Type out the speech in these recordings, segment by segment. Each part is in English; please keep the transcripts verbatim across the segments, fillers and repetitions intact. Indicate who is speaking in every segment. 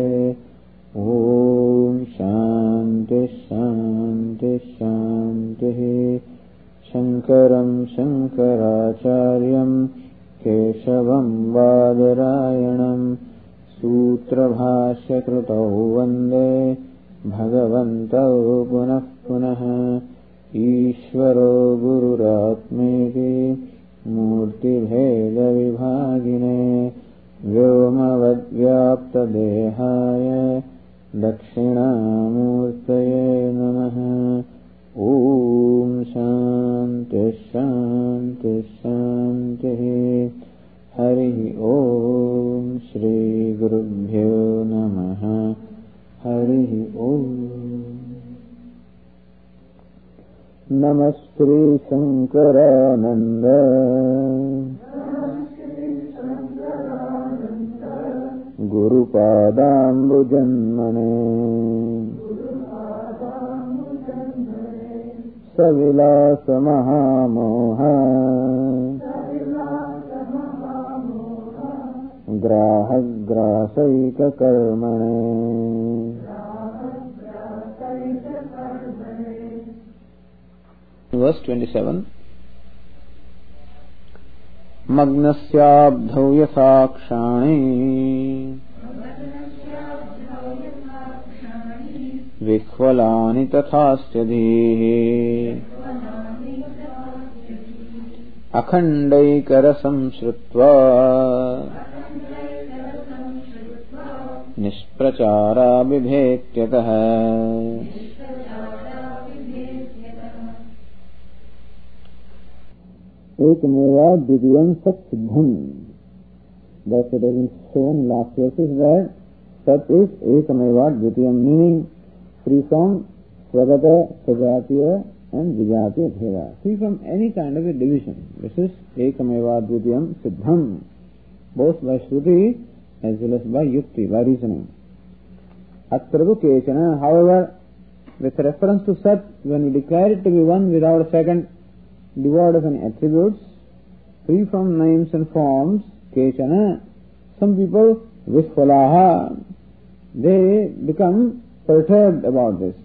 Speaker 1: Om Shanti Shanti Shanti. Shankaram Shankaracharyam Keshavam Badarayanam Sutra Bhashya Krutau Vande Bhagavantau Punah Punah. Ishvaro Gururatmeti Murti Bheda Vibhagine Vyomavad Vyapta Dehaya Dakshinamurtaye Namaha. Om Shanti Shanti Shanti. Hari Om Shri Gurubhyo Namaha. Hari Om. Namaste Shankarananda Guru Padambu Janmane Savilasa Mahamoha Graha Grasaika Karmane. Verse twenty-seven. Magnasyabdhau yathakshani Vikhvalani tathastyadhihi Akhandaikarasam shrutva Nishprachara bibhetyatah. Ekmeva Dvitiyam Sat Siddham. That's what has been shown last verses, that Sat is Ekmeva Dvitiyam, meaning free from Svagata, Sajatiya and Vijatiya Bheda, free from any kind of a division. This is Ekmeva Dvitiyam Siddham, both by Shruti as well as by Yukti, by reasoning. Atradu Kechana, however, with reference to Sat, when we declare it to be one without a second, devoid of any attributes, free from names and forms, Kechana, some people, Vishphalaha, they become perturbed about this.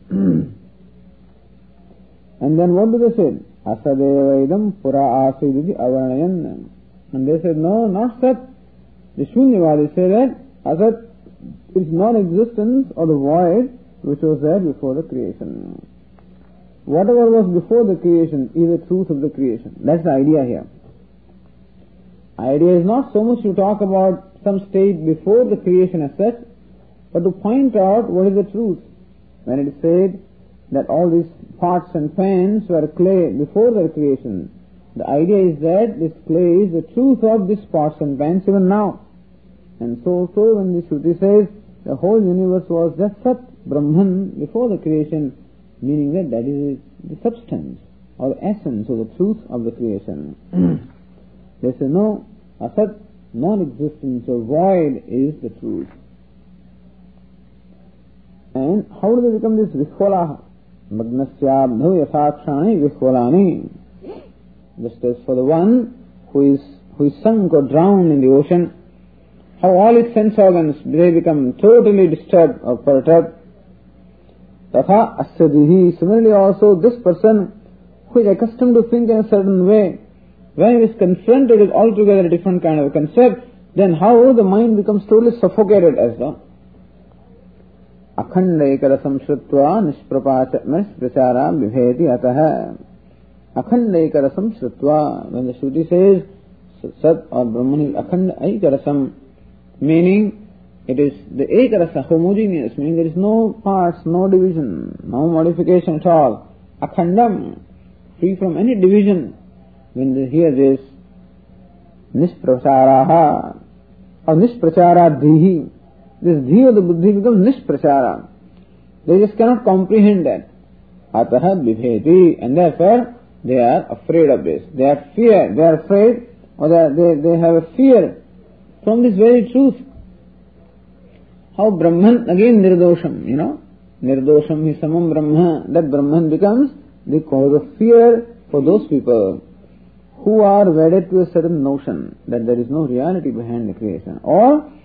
Speaker 1: And then what do they say? Asadeva idam pura asiditi avaranayan. And they said, no, not Sat. The Shunyavadi say that Asat is non-existence or the void which was there before the creation. Whatever was before the creation is the truth of the creation. That's the idea here. Idea is not so much to talk about some state before the creation as such, but to point out what is the truth. When it is said that all these pots and pans were clay before their creation, the idea is that this clay is the truth of these pots and pans even now. And so also when the Shruti says the whole universe was just Sat, Brahman, before the creation, meaning that that is the substance or the essence or the truth of the creation. They say no, Asat, non-existence or void is the truth. And how do they become this Vishwalaha? Magnasyabdhu yathakshani Vishwalani. Just as for the one who is who is sunk or drowned in the ocean, how all its sense organs, they become totally disturbed or perturbed. Tatha asyadhihi. Similarly also this person who is accustomed to think in a certain way, when he is confronted with altogether a different kind of a concept, then how the mind becomes totally suffocated as though. Akhandaikara samshrutva nisprachara vibheti ataha. Akhandaikara samshrutva. When the Shruti says Sat or Brahman is akhandaikara, meaning it is the ekarasa, homogeneous, meaning there is no parts, no division, no modification at all. Akhandam, free from any division. When they hear this, nispracharaha or nispracharadhihi, this dhi of the buddhi becomes nisprachara. They just cannot comprehend that. Ataha bibheti, and therefore they are afraid of this. They are fear, they are afraid, or they, are, they, they have a fear from this very truth. How Brahman, again nirdosham, you know, nirdosham hi samam brahma, that Brahman becomes the cause of fear for those people who are wedded to a certain notion that there is no reality behind the creation, or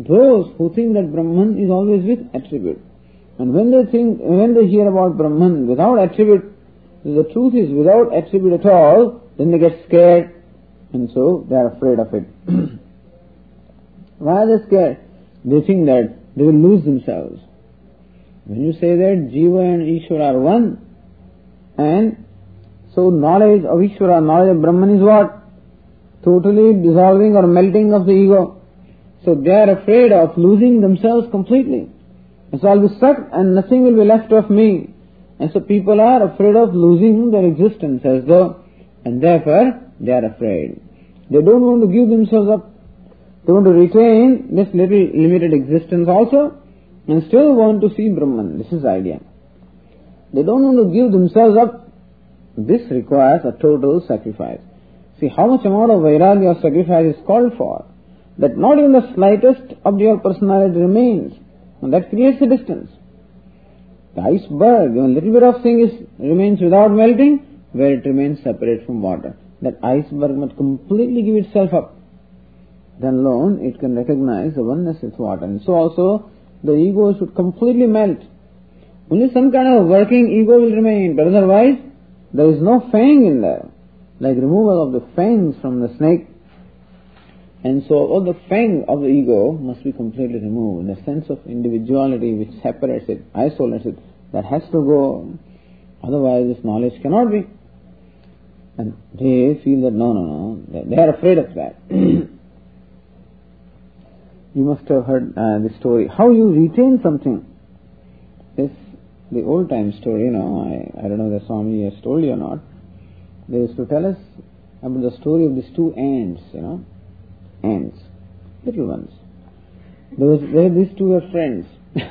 Speaker 1: those who think that Brahman is always with attribute. And when they think, when they hear about Brahman without attribute, the truth is without attribute at all, then they get scared, and so they are afraid of it. Why are they scared? They think that they will lose themselves. When you say that Jiva and Ishvara are one, and so knowledge of Ishvara, knowledge of Brahman is what? Totally dissolving or melting of the ego. So they are afraid of losing themselves completely. And so I'll be stuck and nothing will be left of me. And so people are afraid of losing their existence as though, and therefore they are afraid. They don't want to give themselves up. They want to retain this little limited existence also and still want to see Brahman. This is the idea. They don't want to give themselves up. This requires a total sacrifice. See how much amount of vairagya or sacrifice is called for. That not even the slightest of your personality remains. And that creates a distance. The iceberg, a little bit of thing is remains without melting, where it remains separate from water. That iceberg must completely give itself up. Then alone it can recognize the oneness with water. And so also the ego should completely melt. Only some kind of working ego will remain, but otherwise there is no fang in there. Like removal of the fangs from the snake. And so all the fang of the ego must be completely removed. The sense of individuality which separates it, isolates it, that has to go. Otherwise this knowledge cannot be. And they feel that no, no, no, they are afraid of that. You must have heard uh, the story. How you retain something. This, the old time story, you know, I, I don't know if the Swami has told you or not. They used to tell us about the story of these two ants, you know. Ants, little ones. There was, there, these two were friends.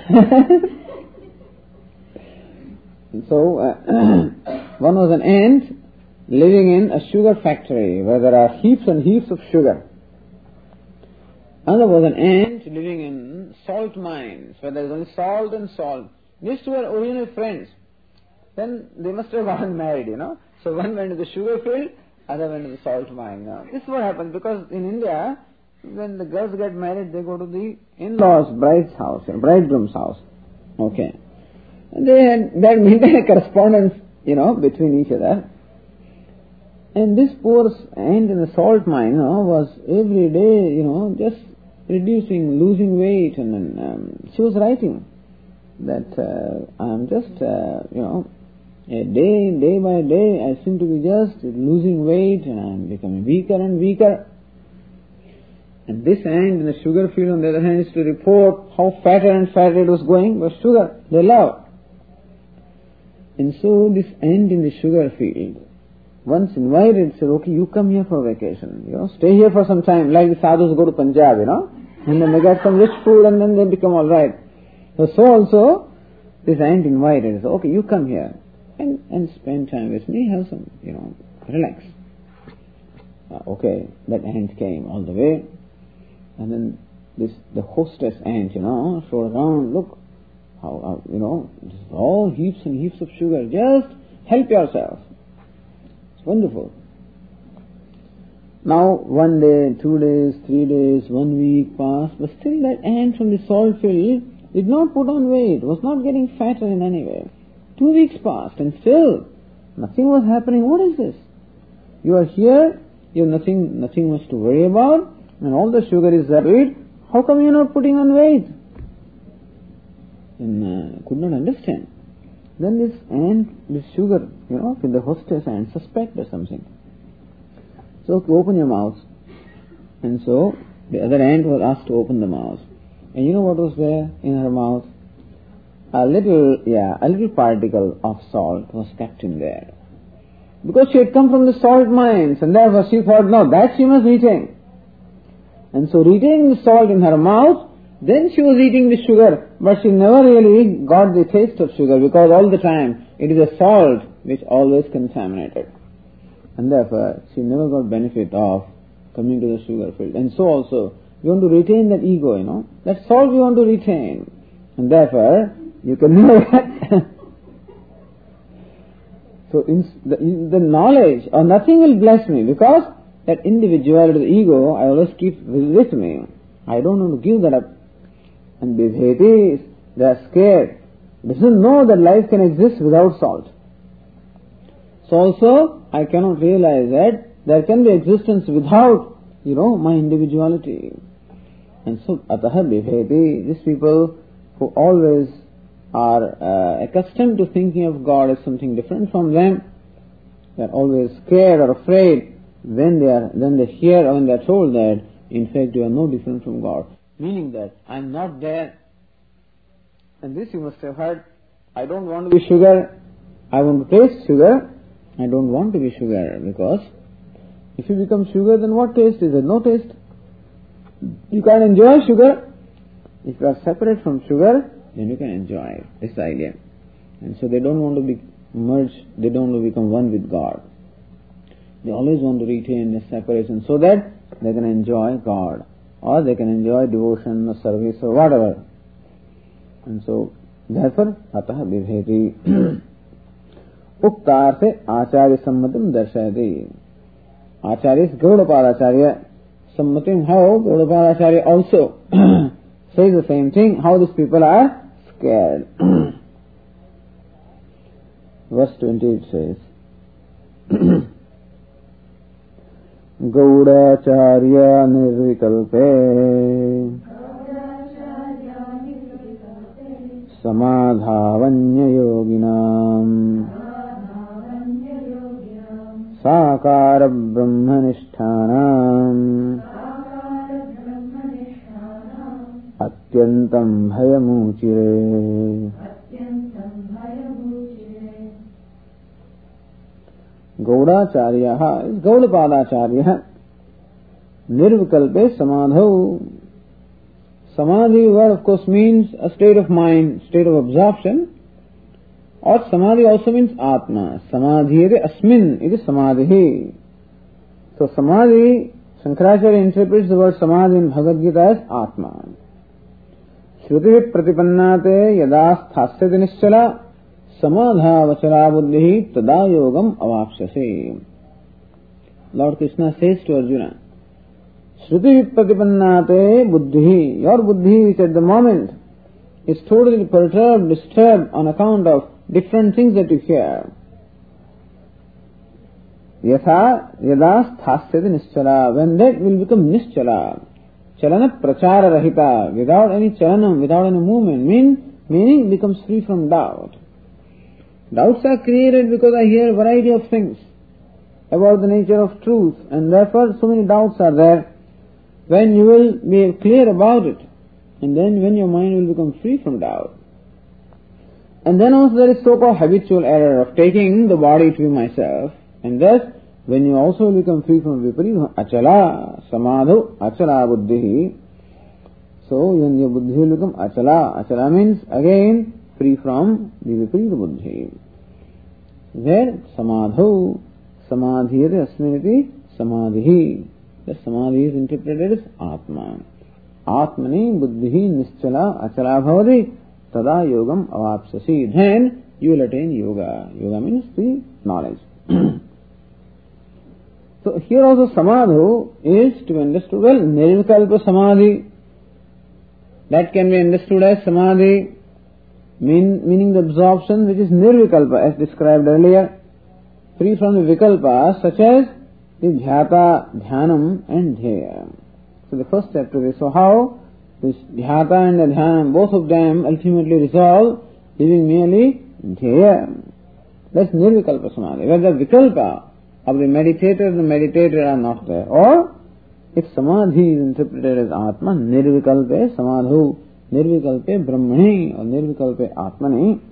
Speaker 1: So, uh, one was an ant living in a sugar factory where there are heaps and heaps of sugar. Another was an ant living in salt mines where there is only salt and salt. These two were original friends. Then they must have gotten married, you know. So one went to the sugar field, other went to the salt mine. Now, this is what happens because in India, when the girls get married, they go to the in-laws' bride's house, or bridegroom's house. Okay. And they had, they had maintained a correspondence, you know, between each other. And this poor ant in the salt mine, you know, was every day, you know, just reducing, losing weight. And then um, she was writing that uh, I'm just, uh, you know, a day, day by day, I seem to be just losing weight and I'm becoming weaker and weaker. And this ant in the sugar field, on the other hand, is to report how fatter and fatter it was going, but sugar, they love. And so this ant in the sugar field, once invited, said, okay, you come here for vacation, you know, stay here for some time, like the sadhus go to Punjab, you know, and then they get some rich food and then they become alright. So, so also, this ant invited, said, okay, you come here. And, and spend time with me, have some, you know, relax. Uh, okay, that ant came all the way, and then this, the hostess ant, you know, showed around, look, how, how you know, this is all heaps and heaps of sugar, just help yourself. It's wonderful. Now, one day, two days, three days, one week passed, but still that ant from the salt field did not put on weight, was not getting fatter in any way. Two weeks passed and still nothing was happening. What is this? You are here, you have nothing, nothing much to worry about, and all the sugar is there. How come you are not putting on weight? And uh, could not understand. Then this ant, this sugar, you know, with the hostess ant suspected something. So open your mouth. And so the other ant was asked to open the mouth. And you know what was there in her mouth? A little, yeah, a little particle of salt was kept in there. Because she had come from the salt mines, and therefore she thought, no, that she must retain. And so retaining the salt in her mouth, then she was eating the sugar, but she never really got the taste of sugar, because all the time it is a salt which always contaminated. And therefore she never got benefit of coming to the sugar field. And so also, we want to retain that ego, you know, that salt we want to retain. And therefore, you can never get. So in the, in the knowledge or nothing will bless me, because that individuality, the ego, I always keep with me. I don't want to give that up. And bibheti, they are scared. They doesn't know that life can exist without salt. So also, I cannot realize that there can be existence without, you know, my individuality. And so, ataha bibheti, these people who always are uh, accustomed to thinking of God as something different from them, they are always scared or afraid when they are, when they hear or when they are told that, in fact, you are no different from God. Meaning that, I am not there. And this you must have heard, I don't want to be sugar, I want to taste sugar, I don't want to be sugar, because if you become sugar, then what taste is there? No taste. You can't enjoy sugar. If you are separate from sugar, then you can enjoy it. This is the idea. And so they don't want to be merged, they don't want to become one with God. They always want to retain the separation so that they can enjoy God, or they can enjoy devotion or service or whatever. And so, therefore, ataha bibheti. Uktarthe acharya sammatim darshayati. Acharya is Gaudapada Acharya. Sammatim, how Gaudapada Acharya also says the same thing, how these people are scared. Verse twenty it says, Gaudacharya nirvikalpe samadhavanya yoginam sakara brahmanishtanam atyantam bhayamuchire. Gaudacharya is Gaudapadacharya. Nirvikalpe samadho. Samadhi word of course means a state of mind, state of absorption. Or samadhi also means atma. Samadhiyate asmin, it is samadhi. So samadhi, Shankaracharya interprets the word samadhi in Bhagavad Gita as atma. Shruti pratipannate yada sthasyati nischala samadha vachala buddhi tada yogam avapsyase. Lord Krishna says to Arjuna, Shruti pratipannate buddhi, your buddhi which at the moment is totally perturbed, disturbed on account of different things that you hear. Yatha yada sthasyati nischala, when that will become nischala. Chalana prachara rahita, without any chalanam, without any movement, mean, meaning becomes free from doubt. Doubts are created because I hear a variety of things about the nature of truth, and therefore so many doubts are there. When you will be clear about it, and then when your mind will become free from doubt. And then also there is so-called habitual error of taking the body to be myself, and thus when you also will become free from viparita, achala, samadhu, achala buddhi. So when your buddhi will become achala, achala means again free from the viparita buddhi. There, samadhu, samadhiyate asminiti, samadhi. The samadhi is interpreted as atma. Atmani buddhi nischala achala bhavati tada yogam avapsasi. Then you will attain yoga. Yoga means the knowledge. So here also samadhu is to be understood well. Nirvikalpa samadhi, that can be understood as samadhi, mean, meaning the absorption which is nirvikalpa as described earlier, free from the vikalpas such as the dhyata, dhyanam and dhyaya. So the first chapter is so how this dhyata and the dhyanam, both of them ultimately resolve leaving merely dhyaya. That's nirvikalpa samadhi. Where the vikalpa of the meditator and the meditator are not there. Or if samadhi is interpreted as atma, nirvikalpe samadhu, nirvikalpe brahmani or nirvikalpe atmani,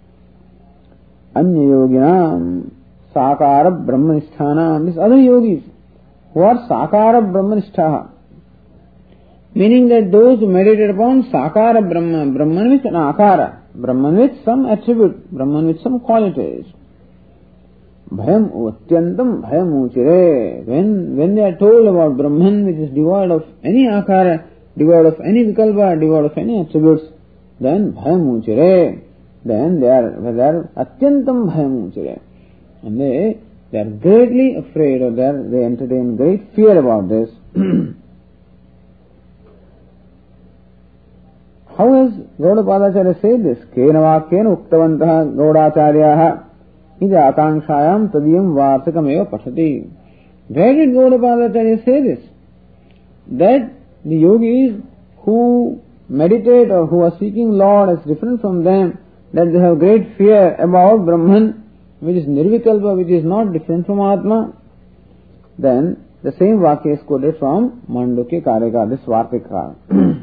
Speaker 1: anya yoginam sakara brahmanisthanam, these other yogis who are sakara brahmanisthaha, meaning that those who meditate upon sakara brahman, brahman with an akara, brahman with some attribute, brahman with some qualities. Bhayam utyantam bhayam uchire. When, when they are told about Brahman which is devoid of any akara, devoid of any vikalpa, devoid of any attributes, then bhayam uchire. Then they are, they are atyantam bhayam uchire. And they, they are greatly afraid, or they, are, they entertain great fear about this. How has Gaudapadacharya said this? Kena vakyena uktavantaha Gaudacharyaha ida akanshayam tadiyam varsakameva pathati. Where did Gaudapadacharya say this? That the yogis who meditate or who are seeking Lord as different from them, that they have great fear about Brahman, which is nirvikalpa, which is not different from Atma. Then the same Vakya is quoted from Mandukya Karika, this Vartika.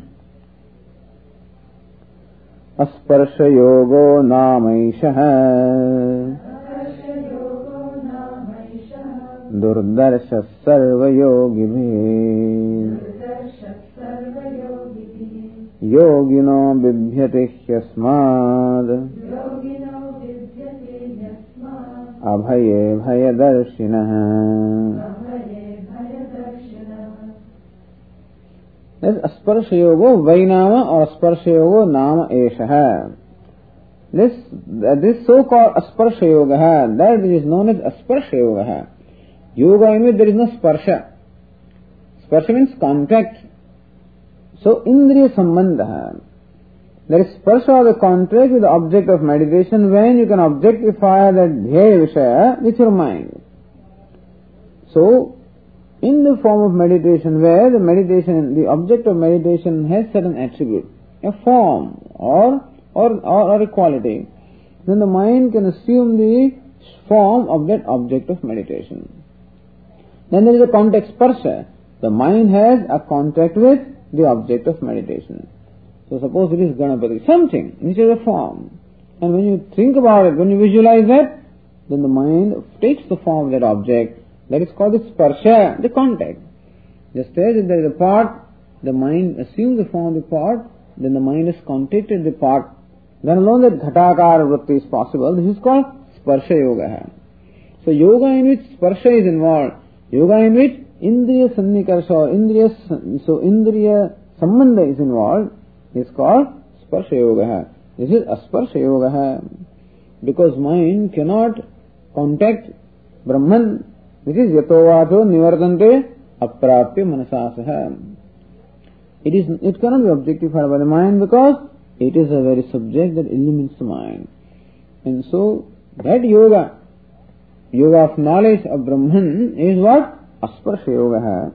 Speaker 1: Asparsha yogo namaishaha durdarsha sarva yogibhi yogino bibhyate hyasmad abhaye bhayadarshinaha. This asparsha yogo vainama or asparsha yogo nama eshaha. This, uh, this so-called asparsha yoga, that is known as asparsha yoga. Yoga in which there is no sparsha. Sparsha means contact. So, indriya sambandha. There is sparsha or the contact with the object of meditation when you can objectify that dhyaya vishaya with your mind. So, in the form of meditation where the meditation, the object of meditation has certain attribute, a form or or, or, or a quality, then the mind can assume the form of that object of meditation. Then there is a contact sparsha. The mind has a contact with the object of meditation. So suppose it is Ganapati, something which is a form. And when you think about it, when you visualize that, then the mind takes the form of that object. That is called the sparsha, the contact. Just as if there is a part, the mind assumes the form of the part, then the mind has contacted the part. Then alone that ghatakara vritti is possible. This is called sparsha yoga. So yoga in which sparsha is involved, yoga in which indriya sannikarsha or indriya, so indriya sambandha is involved, is called sparsha yoga. This is asparsha yoga. Because mind cannot contact Brahman, which is yato vacho nivartante aprapya manasasaha. It is, it cannot be objectified by the mind because it is a very subject that illumines the mind. And so, that yoga, yoga of knowledge of Brahman is what? Asparsha yoga.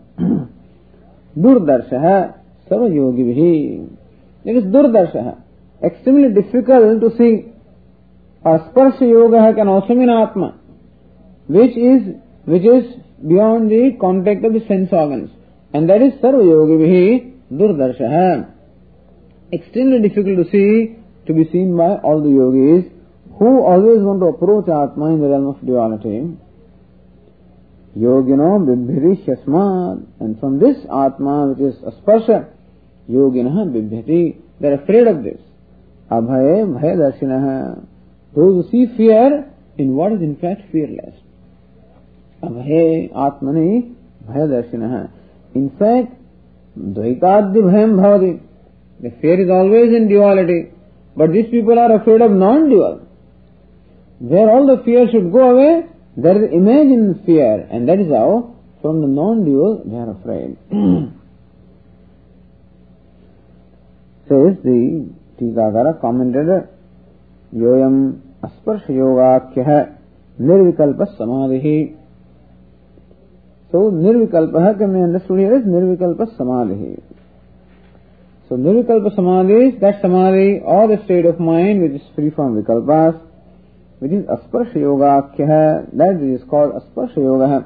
Speaker 1: Durdarshaha sarva yogibhi. It is durdarshaha. Extremely difficult to see. Asparsha yoga can also mean Atma, which is which is beyond the contact of the sense organs. And that is sarva yogibhi durdarshaha. Extremely difficult to see, to be seen by all the yogis who always want to approach Atma in the realm of duality. Yogino bibhyati hyasmad. And from this Atma, which is asparsha, yoginaha bibhyati. They are afraid of this. Abhaye bhayadarshinaha. Those who see fear in what is in fact fearless. Abhaye atmani bhayadarshinaha. In fact, dvaitadya bhayam bhavati. The fear is always in duality. But these people are afraid of non-dual. Where all the fear should go away, there is image in fear. And that is how, from the non-dual, they are afraid. Says the Tikakara commentator, Yoyam asparsha yogakhya nirvikalpa samadhi. So, nirvikalpa can be understood here as nirvikalpa samadhi. So, nirvikalpa samadhi is that samadhi or the state of mind which is free from vikalpas, which is asparsha yogakhya, that is called asparsha yoga.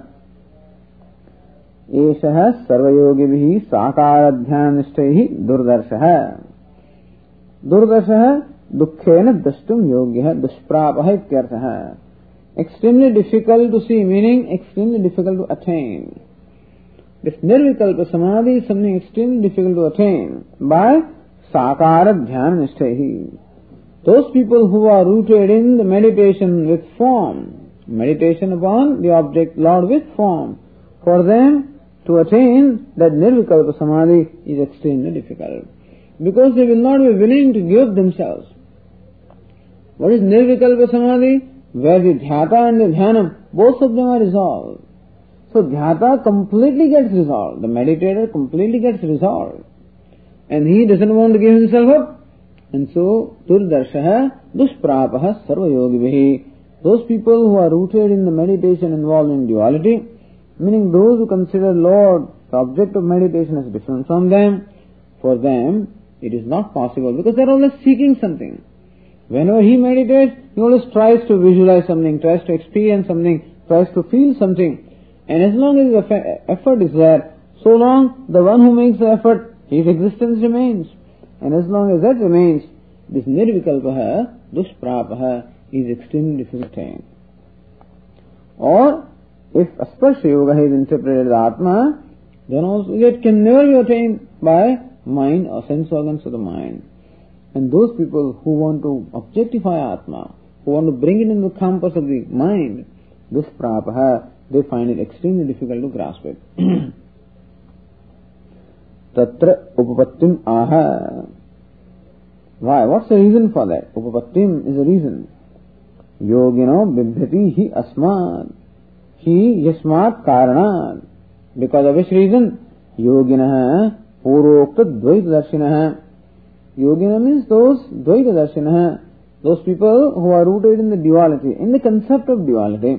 Speaker 1: Eshaha sarva yogibhi sakara dhyanishtahi durdarshaha. Durdarshaha dukkhena dashtum yogya dushprapaha ityarthaha. Extremely difficult to see, meaning extremely difficult to attain. This nirvikalpa samadhi is something extremely difficult to attain by sakara dhyanishtahi. Those people who are rooted in the meditation with form, meditation upon the object Lord with form, for them to attain that nirvikalpa samadhi is extremely difficult. Because they will not be willing to give themselves. What is nirvikalpa samadhi? Where the dhyata and the dhyanam, both of them are resolved. So dhyata completely gets resolved. The meditator completely gets resolved. And he doesn't want to give himself up. And so, Durdarshaha Dushprapaha Sarva Yogibhihi. Those people who are rooted in the meditation involved in duality, meaning those who consider Lord, the object of meditation, as different from them, for them it is not possible because they are always seeking something. Whenever he meditates, he always tries to visualize something, tries to experience something, tries to feel something. And as long as the effort is there, so long the one who makes the effort, his existence remains. And as long as that remains, this nirvikalpaha, dushprapaha, is extremely difficult to attain. Or, if asparsha yoga is interpreted as Atma, then also it can never be attained by mind or sense organs of the mind. And those people who want to objectify Atma, who want to bring it in the compass of the mind, dushprapaha, they find it extremely difficult to grasp it. Tatra upapattim aha. Why? What's the reason for that? Upapattim is a reason. Yogino bibhyati hi asmat. Hi yasmat karanat. Because of which reason? Yoginaha purokta dvaita darshinaha. Yogina means those dvaita darshinaha. Those people who are rooted in the duality, in the concept of duality.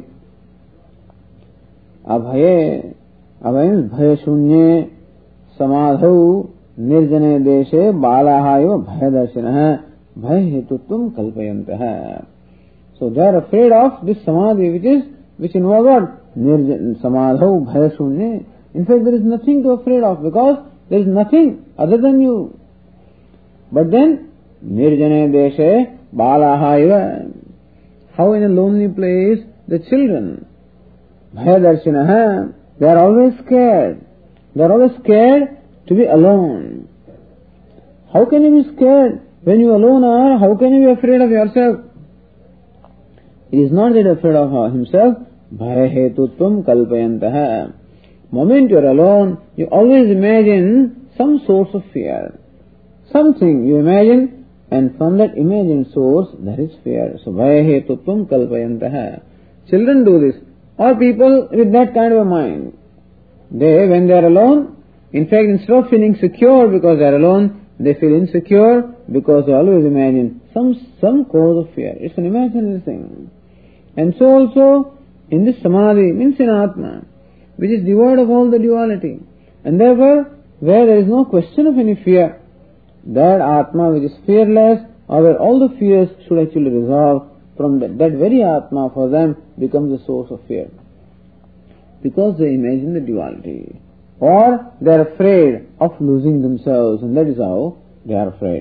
Speaker 1: Abhaye. Abhaye means bhaya shunye samadhau nirjane deshe balaha eva bhaya darshinaha bhaya hetutvam kalpayantaha. So they are afraid of this samadhi, which is, which involves what? Nirjane samadhau bhaya shunye. In fact, there is nothing to afraid of because there is nothing other than you. But then, nirjane deshe balaha eva. How in a lonely place the children, bhaya darshinaha, they are always scared. They are always scared to be alone. How can you be scared when you alone are? How can you be afraid of yourself? He is not that afraid of himself. Bhaya hetutvam kalpayantaha. Moment you are alone, you always imagine some source of fear. Something you imagine, and from that imagined source there is fear. So bhaya hetutvam kalpayantaha. Children do this, or people with that kind of a mind. They, when they are alone, in fact, instead of feeling secure because they are alone, they feel insecure because they always imagine some some cause of fear. It's an imaginary thing. And so also, in this samadhi, means in Atma, which is devoid of all the duality. And therefore, where there is no question of any fear, that Atma which is fearless, or where all the fears should actually resolve, from that, that very Atma for them becomes the source of fear. Because they imagine the duality. Or they are afraid of losing themselves, and that is how they are afraid.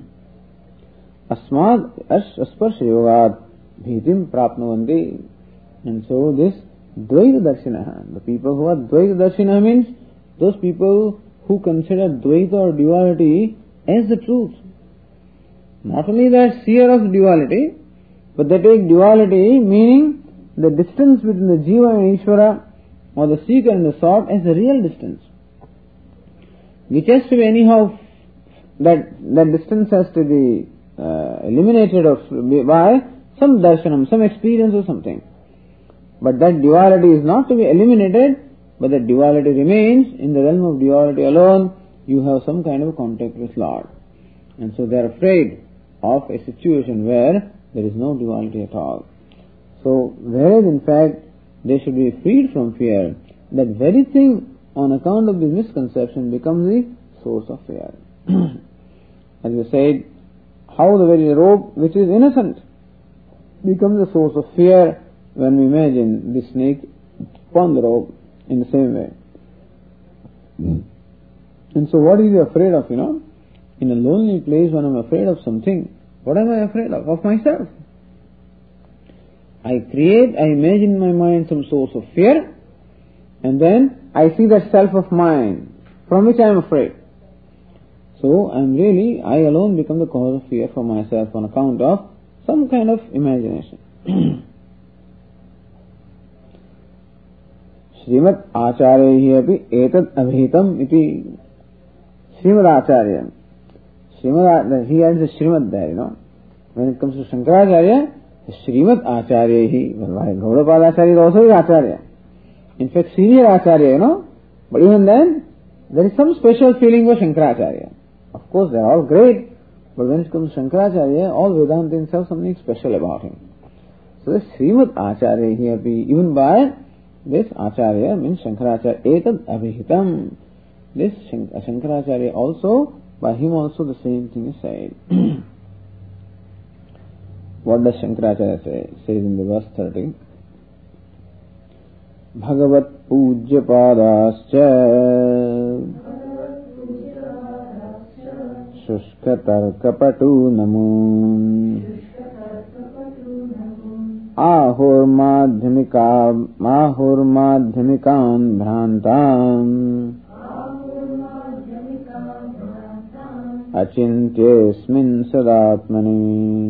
Speaker 1: Asmad asparsha yogad bhitim prapnavanti. And so this dvaita darshinaha, the people who are dvaita darshinaha means those people who consider dvaita or duality as the truth. Not only they are seer of duality, but they take duality, meaning the distance between the jiva and Ishvara, or the seeker and the sought, as a real distance, which has to be anyhow, that that distance has to be uh, eliminated of, by some darshanam, some experience or something. But that duality is not to be eliminated, but that duality remains. In the realm of duality alone, you have some kind of contact with Lord. And so they are afraid of a situation where there is no duality at all. So, whereas in fact, they should be freed from fear, that very thing on account of this misconception becomes the source of fear. As we said, how the very rope which is innocent becomes the source of fear when we imagine the snake upon the rope in the same way. And so what is he afraid of, you know? In a lonely place when I'm afraid of something, what am I afraid of? Of myself. I create, I imagine in my mind some source of fear, and then I see that self of mine from which I am afraid. So I am really, I alone become the cause of fear for myself on account of some kind of imagination. Srimad Acharya api etad abhitam iti. Srimad Acharya. Srimad, he adds the Srimad there, you know. When it comes to Shankaracharya, Srimad Acharya hi. Why? Gaudapada Acharya is also Acharya. In fact, senior Acharya, you know. But even then, there is some special feeling for Shankaracharya. Of course, they are all great, But when it comes to Shankaracharya, all Vedantins have something special about him. So the Srimad Acharya here be, even by this Acharya means Shankaracharya, Etad Abhihitam. This Shankaracharya also, by him also the same thing is said. What does Shankaracharya say? Says in the verse thirty. Bhagavat Pujya Padascha Shushka Tarka Patu Namun Ahur Madhyamika Mahur Madhyamikan Bhrantam Achintyesmin Sadatmani.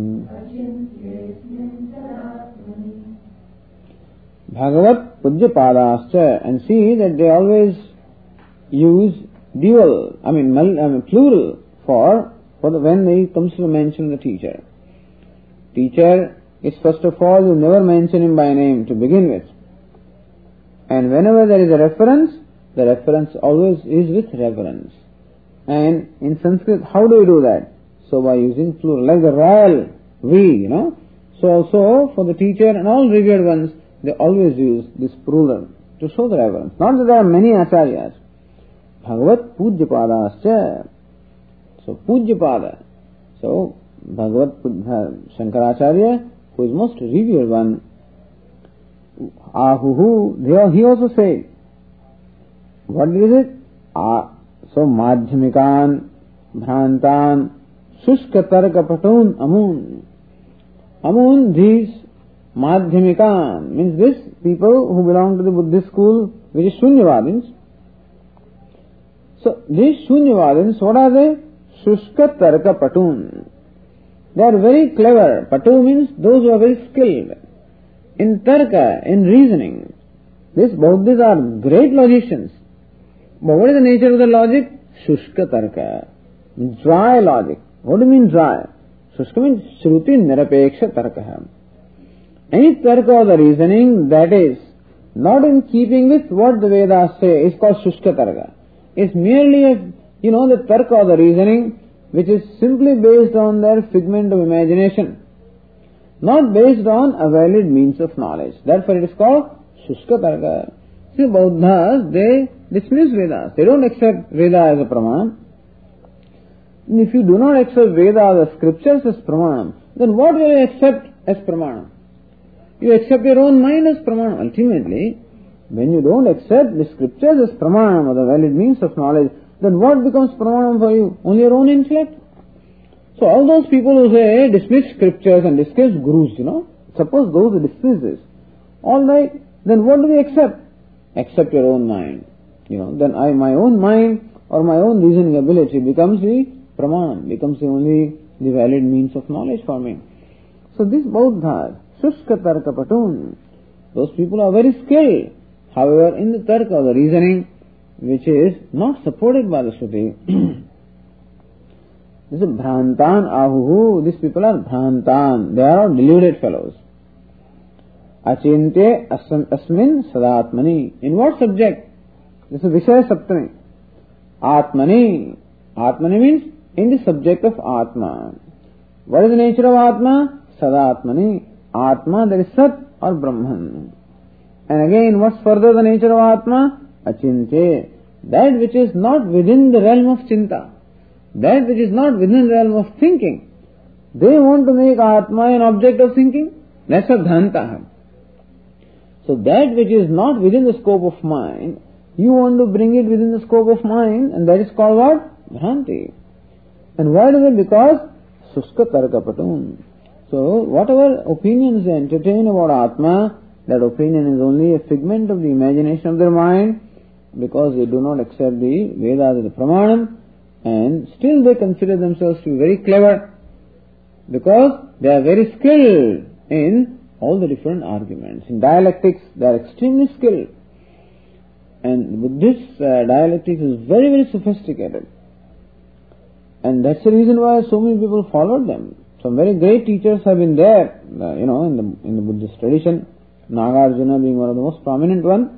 Speaker 1: Bhagavat Pujya Padascha, and see that they always use dual, I mean, mul, I mean plural for, for the, when it comes to mention the teacher. Teacher is first of all, you never mention him by name to begin with. And whenever there is a reference, the reference always is with reverence. And in Sanskrit, how do you do that? So by using plural, like the royal we, you know. So also for the teacher and all revered ones, they always use this plural to show the reverence. Not that there are many acharyas. Bhagavat Pujyapadascha. So Pujyapada. So Bhagavat Shankaracharya, who is most revered one, Ahuhu, he also said, what is it? Ah, so Madhyamikan, Bhrantan, Shushka Tarka Patun Amun. Amun, these Madhyamikan, means this people who belong to the Buddhist school, which is Shunyavadins. So these Shunyavadins, what are they? Shushka Tarka Patun. They are very clever. Patu means those who are very skilled in tarka, in reasoning. These Buddhists are great logicians. But what is the nature of the logic? Shushka tarka. Dry logic. What do you mean dry? Shushka means Shruti Nirapeksha tarka. Any tarka or the reasoning that is not in keeping with what the Vedas say is called Shushka tarka. It's merely a, you know, the tarka or the reasoning which is simply based on their figment of imagination, not based on a valid means of knowledge. Therefore it is called Shushka tarka. See, Buddhas, they dismiss Vedas. They don't accept Veda as a Pramanam. And if you do not accept Veda, the scriptures as Pramanam, then what will you accept as Pramanam? You accept your own mind as Pramanam. Ultimately, when you don't accept the scriptures as Pramanam or the valid means of knowledge, then what becomes Pramanam for you? Only your own intellect? So all those people who say, dismiss scriptures and dismiss gurus, you know, suppose those who dismiss this, all right, then what do we accept? Accept your own mind. You know, then I, my own mind or my own reasoning ability becomes the Pramanam, becomes the only the valid means of knowledge for me. So this Buddha, Shushka Tarka Patun, those people are very skilled. However, in the Tarka or the reasoning, which is not supported by the Shruti, this is Bhrantan Ahuhu, these people are Bhrantan, they are all deluded fellows. Achinte Asmin Sadatmani. In what subject? This is Vishaya Saptami. Atmani. Atmani means in the subject of Atma. What is the nature of Atma? Sadatmani. Atma, there is Sat or Brahman. And again, what's further the nature of Atma? Achinte. That which is not within the realm of Chinta. That which is not within the realm of thinking. They want to make Atma an object of thinking. That's a Dhanta. So that which is not within the scope of mind, you want to bring it within the scope of mind, and that is called what? Bhranti. And why is it? Because Shushka Tarka Patun. So whatever opinions they entertain about Atma, that opinion is only a figment of the imagination of their mind, because they do not accept the Vedas as a Pramanam, and still they consider themselves to be very clever, because they are very skilled in all the different arguments. In dialectics, they are extremely skilled. And Buddhist uh, dialectics is very, very sophisticated. And that's the reason why so many people followed them. Some very great teachers have been there, uh, you know, in the in the Buddhist tradition. Nagarjuna being one of the most prominent ones.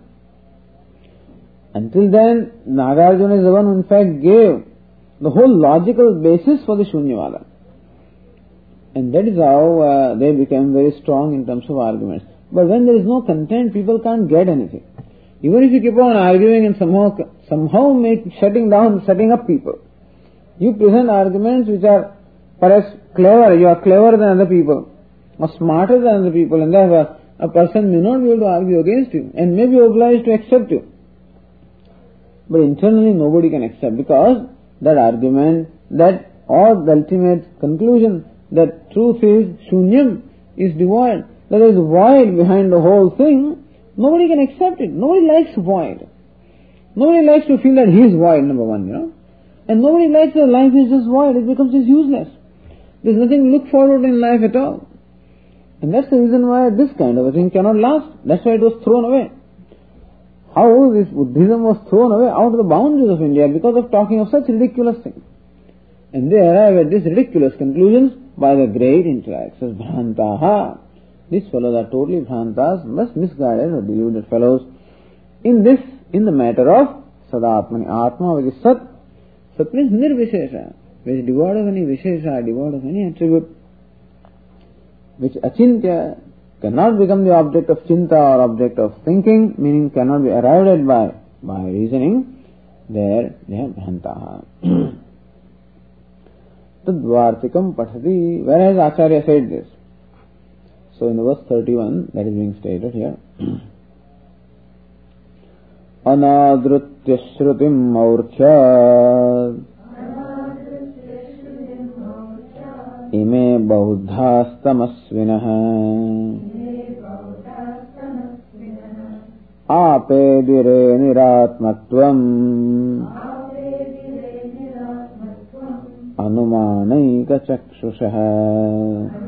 Speaker 1: Until then, Nagarjuna is the one who in fact gave the whole logical basis for the Shunyavada. And that is how uh, they become very strong in terms of arguments. But when there is no content, people can't get anything. Even if you keep on arguing and somehow somehow make shutting down, shutting up people, you present arguments which are perhaps clever, you are clever than other people, or smarter than other people, and therefore a person may not be able to argue against you, and may be obliged to accept you. But internally nobody can accept, because that argument, that or the ultimate conclusion, that truth is shunyam, is devoid, that there is void behind the whole thing, nobody can accept it. Nobody likes void. Nobody likes to feel that he is void, number one, you know. And nobody likes that life is just void, it becomes just useless. There is nothing to look forward in life at all. And that's the reason why this kind of a thing cannot last. That's why it was thrown away. How this Buddhism was thrown away out of the boundaries of India because of talking of such ridiculous things. And they arrive at these ridiculous conclusions by the great intellects as Bhrantaha. These fellows are totally Bhrantas, most misguided or deluded fellows in this, in the matter of Sadatmani Atma, which is Sat. Sat means Nirvishesha, which is devoid of any Vishesha, devoid of any attribute, which Achintya, cannot become the object of Chinta or object of thinking, meaning cannot be arrived at by, by reasoning. There they are Bhrantaha. Tadvartikam Pathati, where has Acharya said this? So in the verse thirty-one, that is being stated here. Anadrutya shrutim maurthyat ime bauddhastamasvinah apedire niratmatvam anumanaika chakshusha.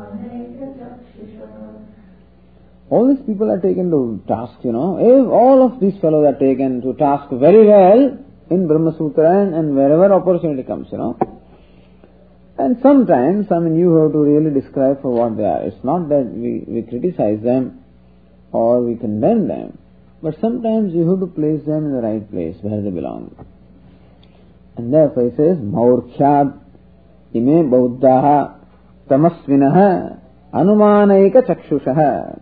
Speaker 1: All these people are taken to task, you know. If all of these fellows are taken to task very well in Brahma Sutra and, and wherever opportunity comes, you know. And sometimes, I mean, you have to really describe for what they are. It's not that we, we criticize them or we condemn them, but sometimes you have to place them in the right place where they belong. And therefore he says, Maurkhyad ime bauddhaha tamasvinaha anumanaika chakshushaha.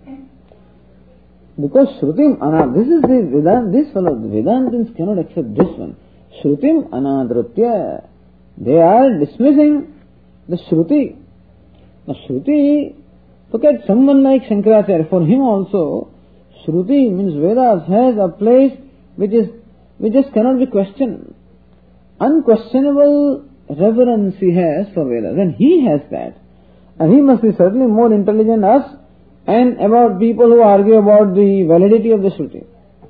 Speaker 1: Because Shrutim Anad, this is the Vedant, this fellow, the Vedantins cannot accept this one. Shrutim Anadrutya. They are dismissing the Shruti. Now Shruti, look at someone like Shankaracharya, for him also, Shruti means Vedas has a place which is, which just cannot be questioned. Unquestionable reverence he has for Vedas, and he has that. And he must be certainly more intelligent than us and about people who argue about the validity of the Shruti.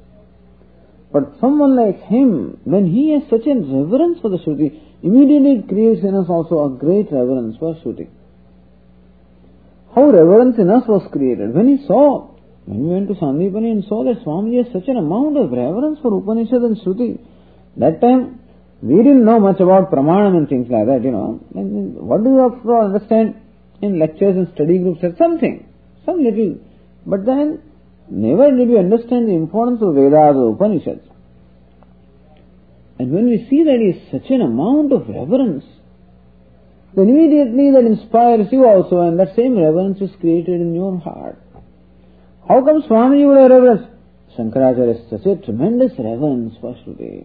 Speaker 1: But someone like him, when he has such a reverence for the Shruti, immediately it creates in us also a great reverence for Shruti. How reverence in us was created? When he saw, when we went to Sandipani and saw that Swamiji has such an amount of reverence for Upanishad and Shruti, that time we didn't know much about Pramanam and things like that, you know. And what do you have to understand in lectures and study groups or something? Some little. But then, never did we understand the importance of Vedas or Upanishads. And when we see that he has such an amount of reverence, then immediately that inspires you also, and that same reverence is created in your heart. How come Swamiji would have reverence? Shankaracharya has such a tremendous reverence for Shruti.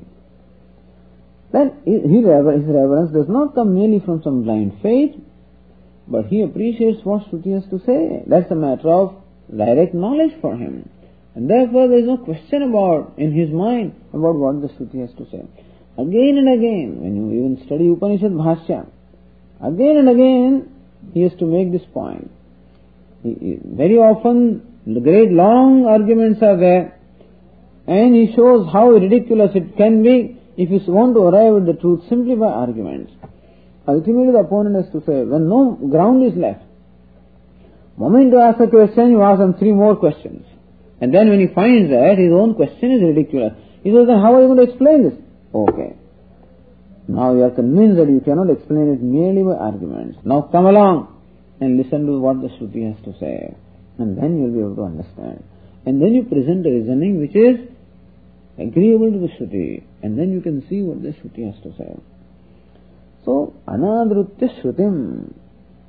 Speaker 1: Then his reverence does not come merely from some blind faith, but he appreciates what Shruti has to say. That's a matter of direct knowledge for him. And therefore there is no question about, in his mind, about what the Shruti has to say. Again and again, when you even study Upanishad Bhashya, again and again, he has to make this point. He, he, very often, the great long arguments are there, and he shows how ridiculous it can be if you want to arrive at the truth simply by arguments. Ultimately, the opponent has to say, when no ground is left, moment to ask a question, you ask him three more questions. And then when he finds that his own question is ridiculous, he says, then how are you going to explain this? Okay. Now you are convinced that you cannot explain it merely by arguments. Now come along and listen to what the Shruti has to say. And then you will be able to understand. And then you present a reasoning which is agreeable to the Shruti. And then you can see what the Shruti has to say. So, Anadrutya Shrutim.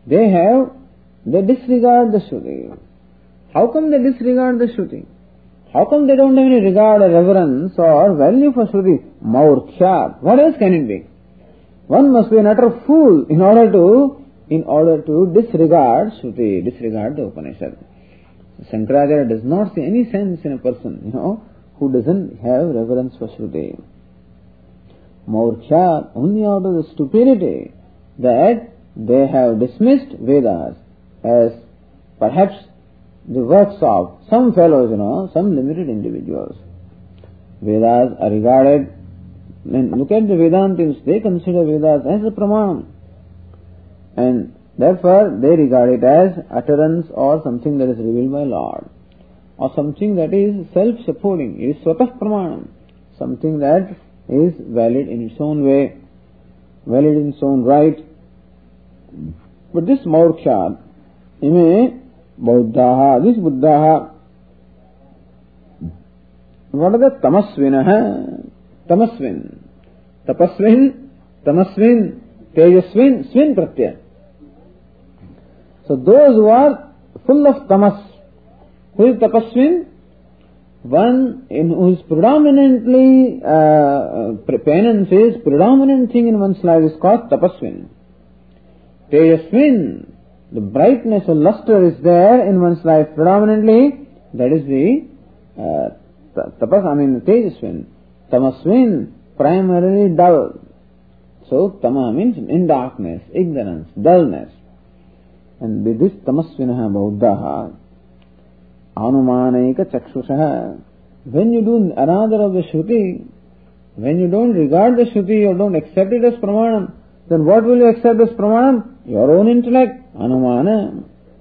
Speaker 1: they have, they disregard the Shruti. How come they disregard the Shruti? How come they don't have any regard or reverence or value for Shruti? Maurkhyat. What else can it be? One must be an utter fool in order to, in order to disregard Shruti, disregard the Upanishad. Shankaracharya does not see any sense in a person, you know, who doesn't have reverence for Shruti. Maurkhyat, only out of the stupidity that they have dismissed Vedas as perhaps the works of some fellows, you know, some limited individuals. Vedas are regarded, when look at the Vedantins, they consider Vedas as a pramanam. And therefore they regard it as utterance or something that is revealed by Lord. Or something that is self-supporting. It is swatah pramanam. Something that is valid in its own way, valid in its own right. But this Maurkhyat, ime Bauddhaha, this Buddhaha, what are the Tamasvinaha? Tamasvin. Tapasvin, Tamasvin, Tejasvin, Svin Pratyaya. So those who are full of tamas, who is Tapasvin? One in who is predominantly, uh, penance is predominant thing in one's life is called Tapasvin. Tejasvin, the brightness or luster is there in one's life predominantly, that is the uh, tapas, I mean Tejasvin. Tamasvin, primarily dull. So Tama means in darkness, ignorance, dullness. And with this Tamasvinaha Bauddhaha, Anumanaika Chakshushaha, when you do another of the Shruti, when you don't regard the Shruti or don't accept it as Pramanam, then what will you accept as Pramanam? Your own intellect, Anumana.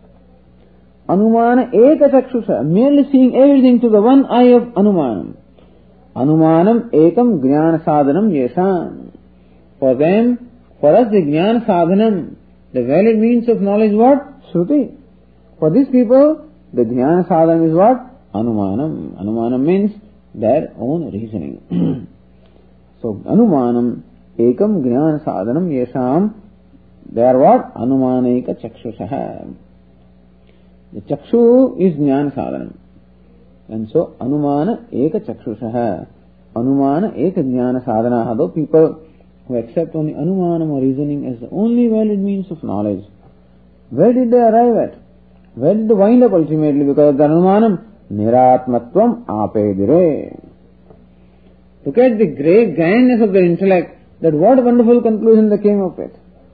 Speaker 1: Anumana Eka Chakshusha, merely seeing everything through the one eye of Anumanam. Anumanam Ekam Jnana Sadhanam Yesham. For them, for us the Jnana Sadhanam, the valid means of knowledge what? Shruti. For these people, the Jnana Sadhanam is what? Anumanam. Anumanam means their own reasoning. So, Anumanam Ekam Jnana Sadhanam Yesham, they are what? Anumanaika Chakshushaha. The Chakshu is Jnana Sadhanam. And so, Anumana Eka Chakshushaha. Anumana Eka Jnana Sadhana. Though people who accept only Anumanam or reasoning as the only valid means of knowledge, where did they arrive at? Where did they wind up ultimately? Because of the Anumanam, Niratmatvam Apedire. Look at the great grandness of their intellect, that what wonderful conclusion they came up with.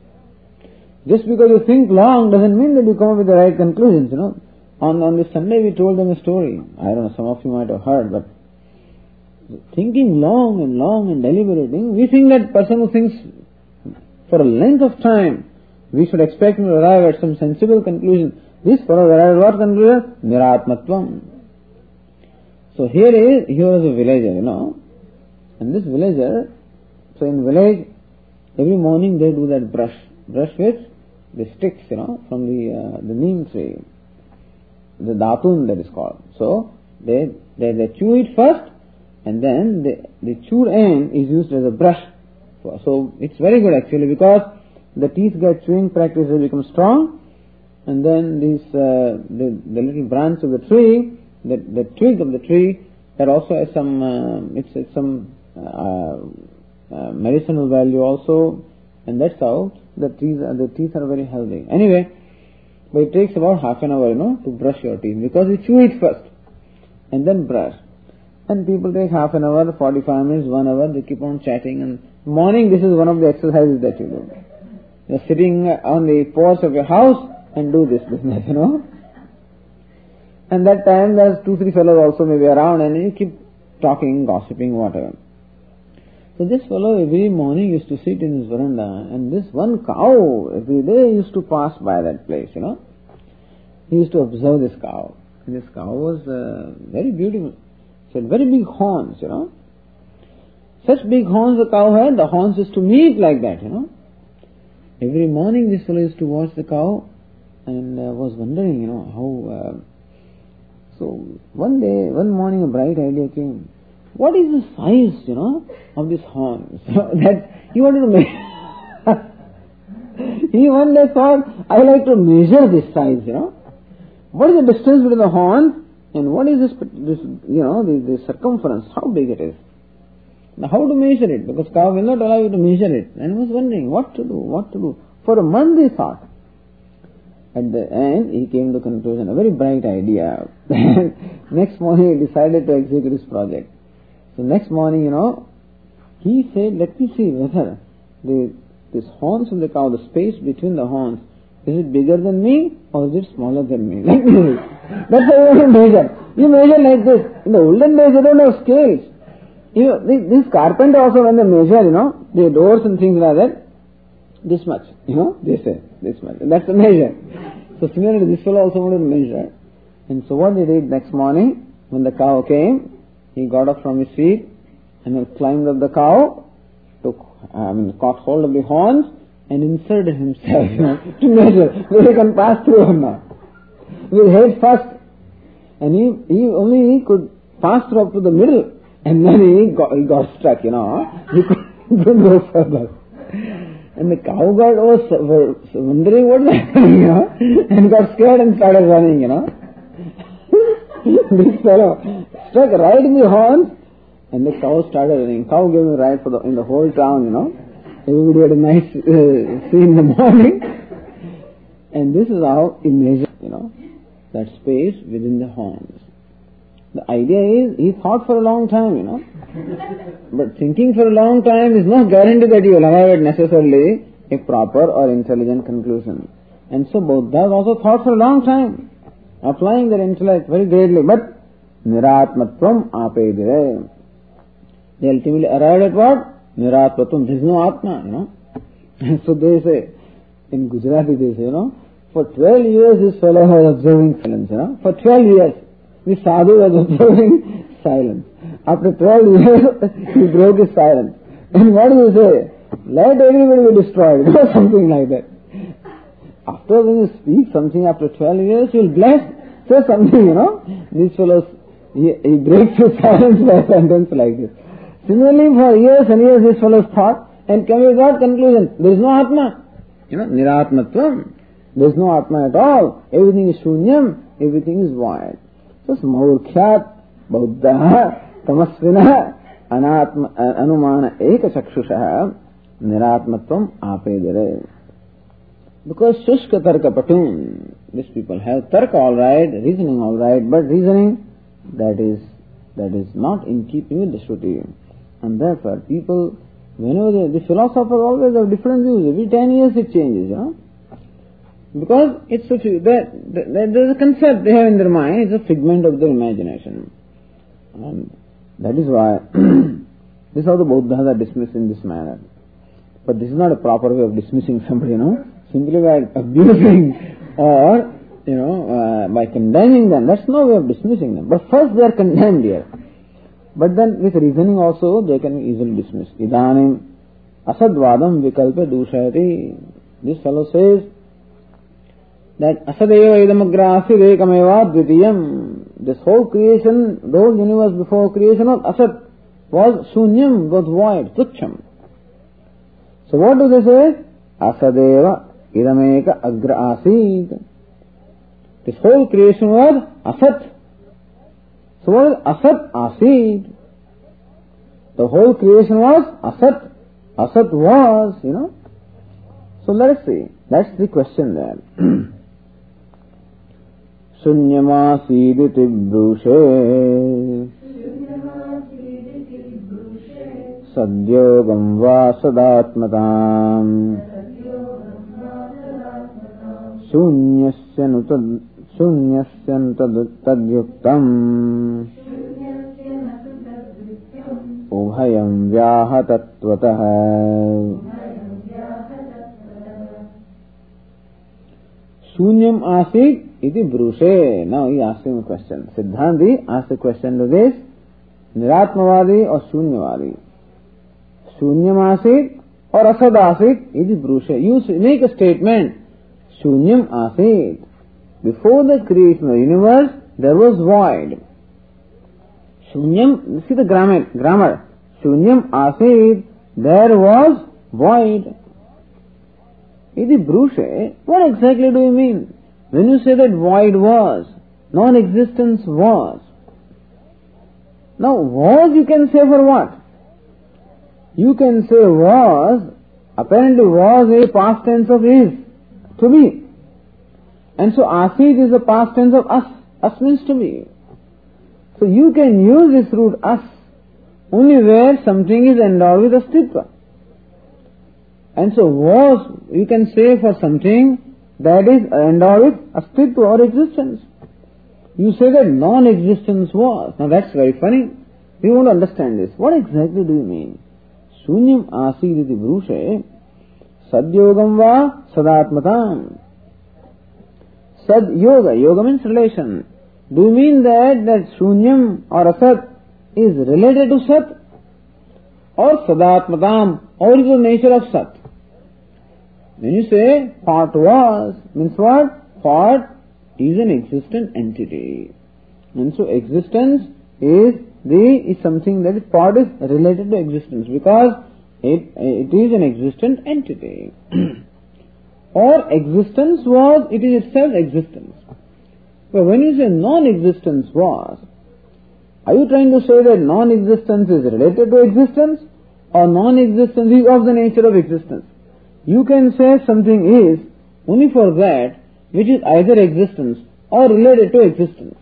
Speaker 1: Just because you think long doesn't mean that you come up with the right conclusions, you know. On, on this Sunday we told them a story. I don't know, some of you might have heard, but thinking long and long and deliberating, we think that person who thinks for a length of time, we should expect him to arrive at some sensible conclusion. This fellow arrived at what conclusion? Niratmatvam. So here is, here was a villager, you know, and this villager, so in village, every morning they do that brush, brush with the sticks, you know, from the, uh, the neem tree. The datun that is called. So they, they they chew it first, and then the the chewed end is used as a brush. So it's very good actually, because the teeth get chewing practice, they become strong, and then this uh, the the little branch of the tree, the the twig of the tree, that also has some uh, it's, it's some uh, uh, medicinal value also, and that's how the teeth uh, the teeth are very healthy. Anyway. But it takes about half an hour, you know, to brush your teeth, because you chew it first and then brush. And people take half an hour, forty-five minutes, one hour, they keep on chatting. And morning, this is one of the exercises that you do. You're sitting on the porch of your house and do this business, you know. And that time there's two, three fellows also maybe around, and you keep talking, gossiping, whatever. So this fellow every morning used to sit in his veranda, and this one cow every day used to pass by that place, you know. He used to observe this cow. And this cow was uh, very beautiful. She had very big horns, you know. Such big horns the cow had, the horns used to meet like that, you know. Every morning this fellow used to watch the cow and uh, was wondering, you know, how... Uh, so one day, one morning a bright idea came. What is the size, you know, of this horn? So that he wanted to make He one day thought, I like to measure this size, you know. What is the distance between the horns and what is this, this you know, the, the circumference, how big it is. Now how to measure it? Because cow will not allow you to measure it. And he was wondering what to do, what to do. For a month he thought. At the end he came to the conclusion, a very bright idea. Next morning he decided to execute his project. So next morning, you know, he said, let me see whether the this horns of the cow, the space between the horns, is it bigger than me or is it smaller than me? Let me see. That's how you measure. You measure like this. In the olden days they don't have scales. You know, this carpenter also when they measure, you know, the doors and things like that, this much, you know, they say, this much. That's the measure. So similarly this fellow also wanted to measure. And so what they did next morning, when the cow came, he got up from his feet and then climbed up the cow, took, I mean, caught hold of the horns and inserted himself, you know, to measure whether he can pass through or not. With head first. And he, he only he could pass through up to the middle. And then he got, he got stuck, you know. He couldn't go further. And the cow god was wondering what was happening, you know, and got scared and started running, you know. This fellow struck right in the horns, and the cow started running. Cow gave him a ride for the, in the whole town, you know. Everybody had a nice uh, scene in the morning. And this is how he measured, you know, that space within the horns. The idea is, he thought for a long time, you know. But thinking for a long time is not guarantee that you will arrive at necessarily a proper or intelligent conclusion. And so Buddha also thought for a long time, applying their intellect very greatly. But niratmatvam apedire. They ultimately arrived at what? Niratmatvam. There is no Atma, you know. So they say, in Gujarati they say, you know, for twelve years this fellow was observing silence, you know. For twelve years. The sadhu was observing silence. After twelve years, he broke his silence. And what do you say? Let everybody be destroyed, or something like that. After when you speak something after twelve years, you will bless, say something, you know. These fellows, he, he breaks his silence by a sentence like this. Similarly, for years and years, these fellows thought and came to that conclusion. There is no Atma. You know, niratmatvam. There is no Atma at all. Everything is shunyam. Everything is void. So, smurkhyat, Buddha, tamasvina, anatma, anumana eka chakshusha, niratmatvam apedire. Because shushka tarka patun, these people have tarka all right, reasoning all right, but reasoning that is that is not in keeping with the Shruti. And therefore, people, whenever they, the philosophers always have different views. Every ten years it changes, you know. Because it's a, that, that, there's a concept they have in their mind, it's a figment of their imagination. And that is why this is how the Buddhas are dismissed in this manner. But this is not a proper way of dismissing somebody, you know, simply by abusing or, you know, uh, by condemning them. That's no way of dismissing them. But first they are condemned here. But then with reasoning also they can easily dismiss. Idanim asadvadam vikalpa dushayati. This fellow says that asadeva idamagra asirekam dvitiyam. This whole creation, the whole universe before creation of asad was shunyam, was void, tucham. So what do they say? Asadeva idameka agra asid. This whole creation was asat. So what is asat asid? The whole creation was asat. Asat was, you know. So let us see. That's the question there. Shunyamasīditi brūṣe sadyogam vā sadatmatam shunyasya nutad shunyasya nutadyuktam ubhayam vyahatatvatah. Shunyam asik iti brushe. Now he asked him a question. Siddhanti asked a question to this. Niratmavadi or Shunyavadi? Shunyam asik or asad asik iti brushe. You make a statement. Shunyam asik. Before the creation of the universe, there was void. Shunyam, see the grammar. grammar. Shunyam asik, there was void. iti brushe, what exactly do you mean? When you say that void was, non-existence was. Now, was you can say for what? You can say was, apparently was a past tense of is, to be. And so asit is the past tense of us. Us means to be. So you can use this root us only where something is endowed with astitva. And so was, you can say for something that is endowed with astitva or existence. You say that non-existence was. Now that's very funny. We want to understand this. What exactly do you mean? Shunyam asid iti brushe sadyogam va sadatmatam. Sad yoga. Yoga means relation. Do you mean that that shunyam or asat is related to sat? Or sadatmatam, or is the nature of sat? When you say part was, means what? Part is an existent entity. And so existence is the is something that is part is related to existence because it, it is an existent entity. Or existence was, it is itself existence. But when you say non-existence was, are you trying to say that non-existence is related to existence or non-existence is of the nature of existence? You can say something is only for that which is either existence or related to existence.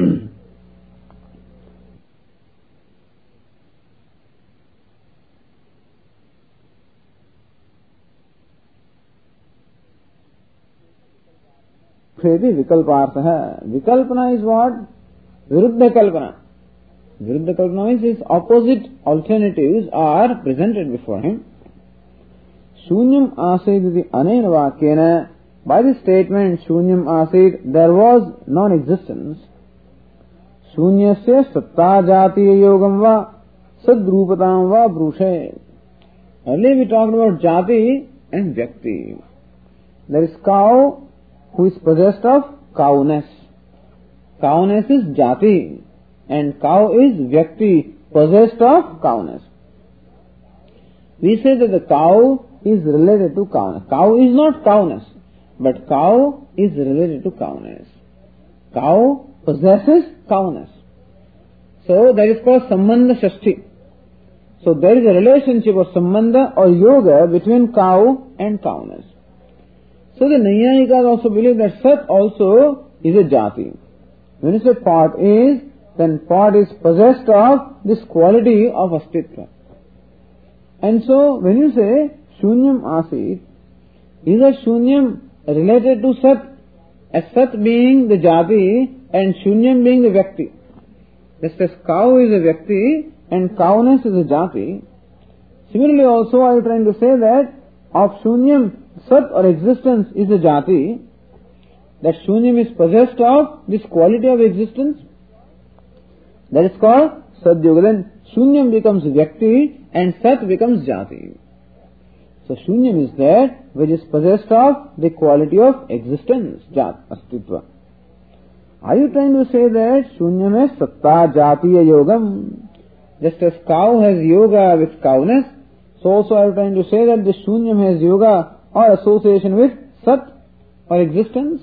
Speaker 1: Vikalpartha. Vikalpana is what? Viruddha kalpana. Viruddha kalpana means his opposite alternatives are presented before him. Shunyam asid iti anena vakyena. By this statement, Shunyam asid, there was non-existence. Shunyasya satta jatiya yogam va sadrupatam va brushe. Earlier we talked about jati and vyakti. There is cow who is possessed of cowness. Cowness is jati and cow is vyakti, possessed of cowness. We say that the cow is related to cowness. Cow is not cowness, but cow is related to cowness. Cow possesses cowness. So that is called Sambandha Shashti. So there is a relationship of Sambandha or yoga between cow and cowness. So the Naiyayikas also believe that Sat also is a jati. When you say part is, then part is possessed of this quality of astitva. And so when you say Shunyam asit, is a Shunyam related to Sat, as Sat being the jati and Shunyam being the vyakti. Just as cow is a vyakti and cowness is a jati, similarly also I am trying to say that of Shunyam, Sat or existence is a jati, that Shunyam is possessed of this quality of existence, that is called Sadyoga. Then Shunyam becomes Vyakti and Sat becomes jati. So Shunyam is that which is possessed of the quality of existence, jat, astitva. Are you trying to say that Shunyam is Satta Jatiya Yogam? Just as cow has yoga with cowness, so also are you trying to say that the Shunyam has yoga or association with Sat or existence?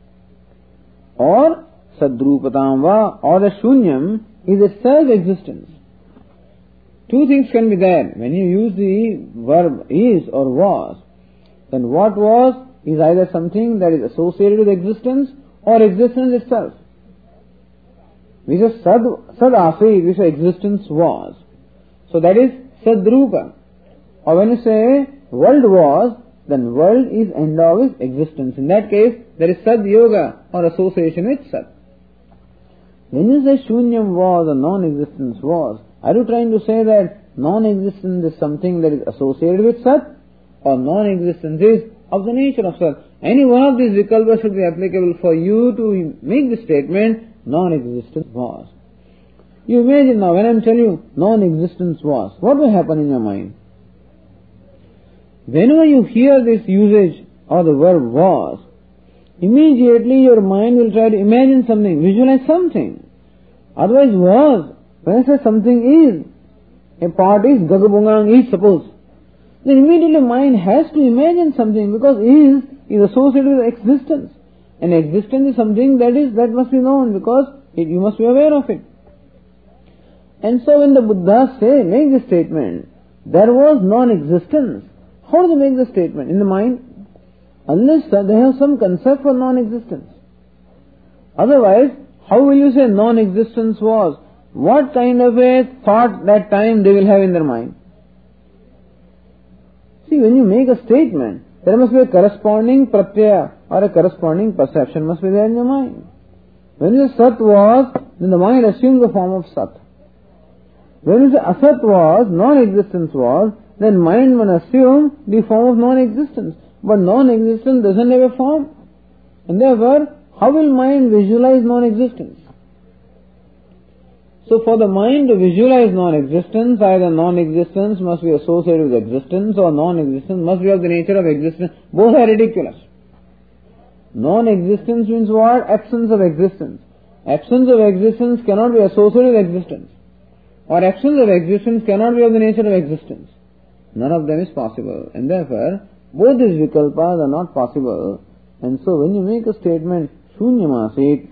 Speaker 1: Or Sadrupatam va, or the Shunyam is itself existence. Two things can be there. When you use the verb is or was, then what was is either something that is associated with existence or existence itself. We say Sad, sad asid, we say existence was. So that is Sadrupa. Or when you say world was, then world is endowed with existence. In that case, there is Sad Yoga or association with Sat. When you say Shunyam was or non-existence was, are you trying to say that non-existence is something that is associated with Sat or non-existence is of the nature of Sat? Any one of these vikalpas should be applicable for you to make the statement non-existence was. You imagine now when I am telling you non-existence was, what will happen in your mind? Whenever you hear this usage or the verb was, immediately your mind will try to imagine something, visualize something. Otherwise was, when I say something is, a part is, gagabungang is, suppose. then immediately mind has to imagine something, because is is associated with existence. And existence is something that is that must be known, because it, you must be aware of it. And so when the Buddha say, make the statement, there was non-existence, how do they make the statement? In the mind? Unless they have some concept for non-existence. Otherwise, how will you say non-existence was? What kind of a thought that time they will have in their mind? See, when you make a statement, there must be a corresponding pratyaya or a corresponding perception must be there in your mind. When you say Sat was, then the mind assumes the form of Sat. When you say Asat was, non-existence was, then mind will assume the form of non-existence. But non-existence doesn't have a form. And therefore, how will mind visualize non-existence? So for the mind to visualize non-existence, either non-existence must be associated with existence or non-existence must be of the nature of existence. Both are ridiculous. Non-existence means what? Absence of existence. Absence of existence cannot be associated with existence. Or absence of existence cannot be of the nature of existence. None of them is possible. And therefore, both these vikalpas are not possible. And so when you make a statement, shunyamasit,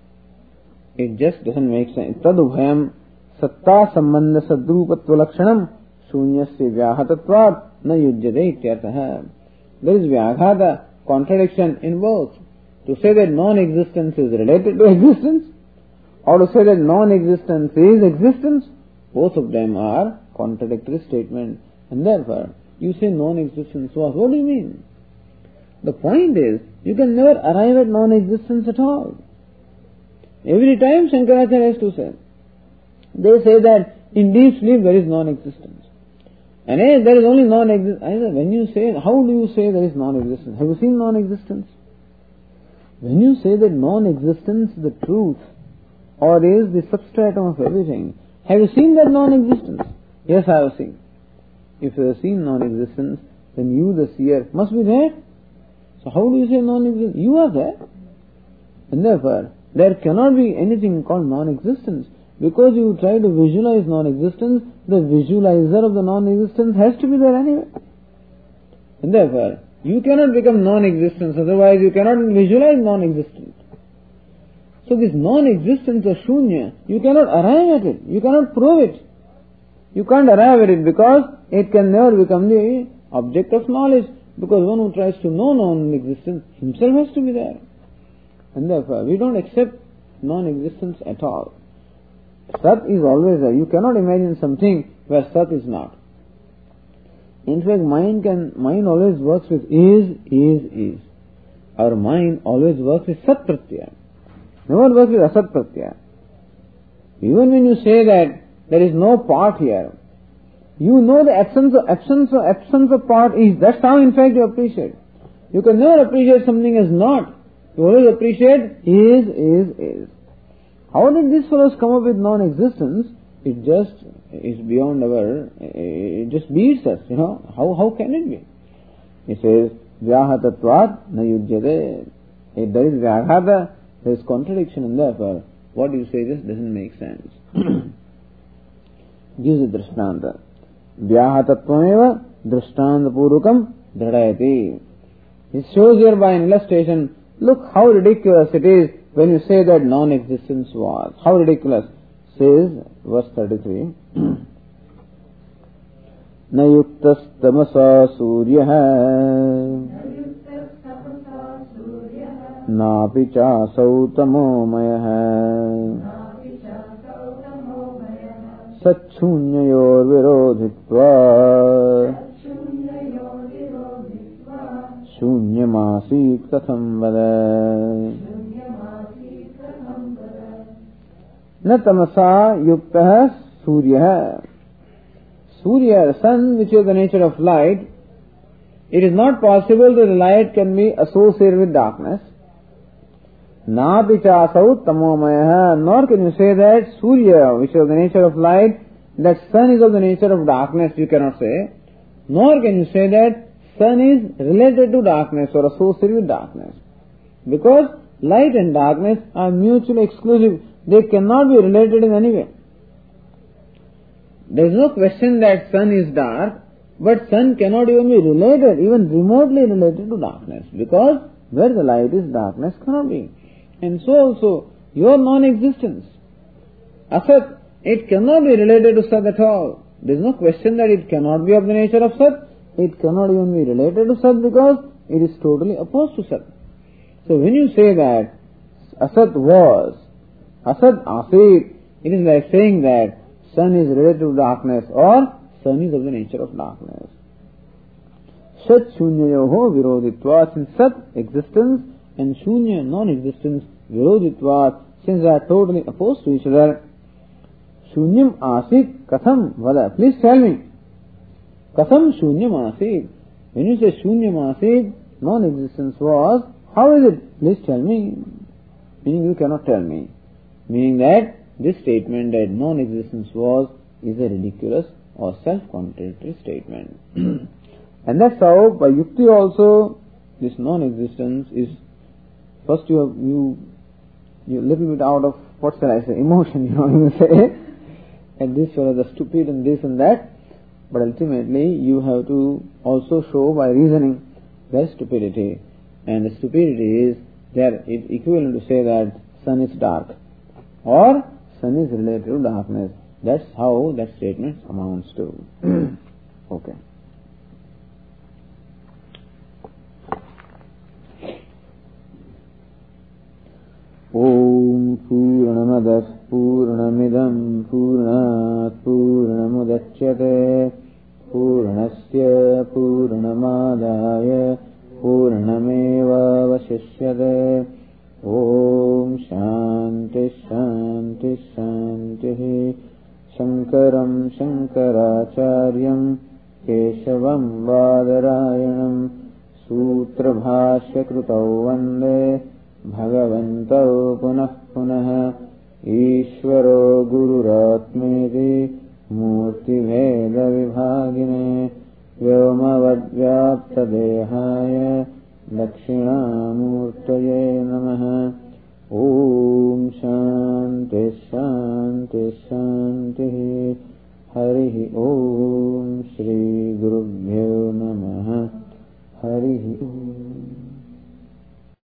Speaker 1: it just doesn't make sense. Tadubhayam satta sambandha sadrupatva lakshanam shunyasya vyahatatvat na yujyate ityartah. There is vyaghata, contradiction in both. To say that non-existence is related to existence, or to say that non-existence is existence, both of them are contradictory statements. And therefore, you say non-existence was. What do you mean? The point is, you can never arrive at non-existence at all. Every time Shankaracharya has to say, they say that in deep sleep there is non-existence. And hey, there is only non-existence. When you say, how do you say there is non-existence? Have you seen non-existence? When you say that non-existence is the truth, or is the substratum of everything, have you seen that non-existence? Yes, I have seen. If you have seen non-existence, then you, the seer, must be there. So how do you say non-existence? You are there. And therefore, there cannot be anything called non-existence. Because you try to visualize non-existence, the visualizer of the non-existence has to be there anyway. And therefore, you cannot become non-existence, otherwise you cannot visualize non-existence. So this non-existence of shunya, you cannot arrive at it, you cannot prove it. You can't arrive at it because it can never become the object of knowledge, because one who tries to know non-existence himself has to be there. And therefore, we don't accept non-existence at all. Sat is always there. You cannot imagine something where Sat is not. In fact, mind can, mind always works with is, is, is. Our mind always works with Sat Pratyaya. Never works with Asat Pratyaya. Even when you say that there is no part here, you know the absence of, absence of, absence of part is. That's how in fact you appreciate. You can never appreciate something as not. You always appreciate is, is, is. How did these fellows come up with non-existence? It just is beyond our, it just beats us, you know. How how can it be? He says, Vyahatatvat na yujyate. If there is Vyaghata, there is contradiction, and therefore, what you say just doesn't make sense. Gives a drishtanta. Vyahatattvameva drishtanta purukam dradayati. It shows here by an illustration, look how ridiculous it is when you say that non-existence was. How ridiculous. Says, verse thirty-three, Na yuktas tamasa suryaha Napi chasau tamomayaha Satshunyayor virodhitva Shunyamasit katham vada Na tamasa yuktaha surya. Surya, sun, which is the nature of light, it is not possible that the light can be associated with darkness. Na pichasau tamomaya, nor can you say that Surya, which is the nature of light, that sun is of the nature of darkness, you cannot say. Nor can you say that sun is related to darkness or associated with darkness. Because light and darkness are mutually exclusive. They cannot be related in any way. There is no question that sun is dark But sun cannot even be related, even remotely related to darkness, because where the light is, darkness cannot be. And so also, your non-existence, asat, it cannot be related to sat at all. There is no question that it cannot be of the nature of sat. It cannot even be related to sat because it is totally opposed to sat. So when you say that asat was, asat asit, it is like saying that sun is related to darkness or sun is of the nature of darkness. Sat shunyayoho viroditvat, since sat existence and shunya non-existence viroditvat, since they are totally opposed to each other. Shunyam asit katham vada, please tell me. Katham shunyam asit. When you say shunyam asit, non-existence was, how is it? Please tell me. Meaning you cannot tell me. Meaning that this statement that non-existence was is a ridiculous or self-contradictory statement. And that's how by yukti also this non-existence is, first you have, you, you little bit out of, what shall I say, emotion, you know, you say, and this fellow is stupid and this and that, but ultimately you have to also show by reasoning their stupidity. And the stupidity is, they are equivalent to say that sun is dark or sun is related to darkness. That's how that statement amounts to. Okay. Om Purnamadah Purnamidam Purnat Purnamudachyate Purnasya Purnamadaya Purnameva Vasishyate. Om Shanti Shanti Shanti. Shankaram Shankaracharyam Keshavam Vadarayanam Sutra Bhashya Krutau Vande Bhagavantau Punah Punah. Ishvaro Gururatmeti Murti Veda Vibhagine Vyomavad Vyapta Dehaya Dakshina